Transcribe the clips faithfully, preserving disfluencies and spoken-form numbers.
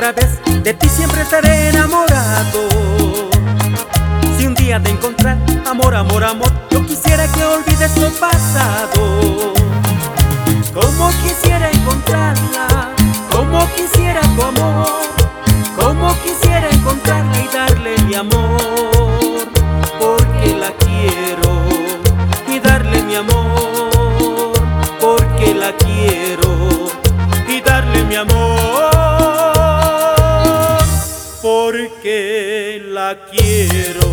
otra vez, de ti siempre estaré enamorado. Si un día te encontrar, amor, amor, amor, yo quisiera que olvides lo pasado. Como quisiera encontrarla, como quisiera tu amor, como quisiera encontrarla y darle mi amor, porque la quiero, y darle mi amor, porque la quiero, y darle mi amor, porque la quiero.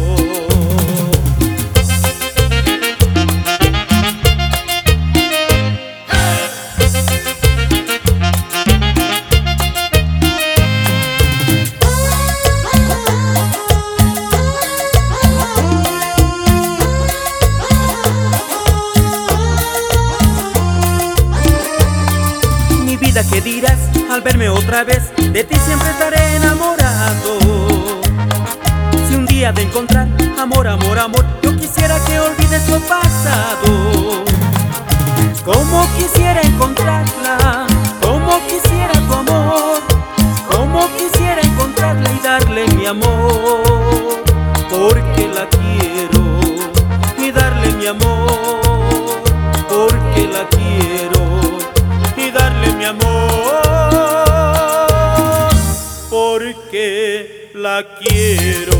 ¿Qué dirás al verme otra vez? De ti siempre estaré enamorado. Si un día te encontrar, amor, amor, amor, yo quisiera que olvides lo pasado. Como quisiera encontrarla, como quisiera tu amor, como quisiera encontrarla y darle mi amor, porque la quiero, y darle mi amor, porque la quiero, y darle mi amor, porque la quiero.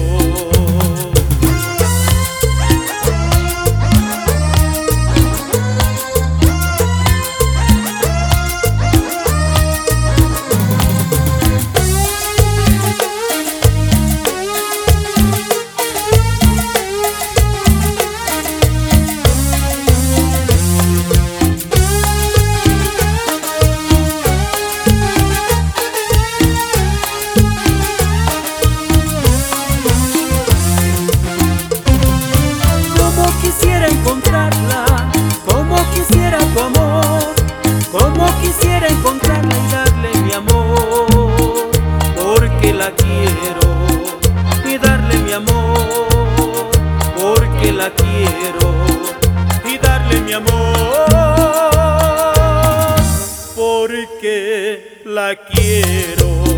Encontrarla, como quisiera tu amor, como quisiera encontrarla y darle mi amor, porque la quiero, y darle mi amor, porque la quiero, y darle mi amor, porque la quiero.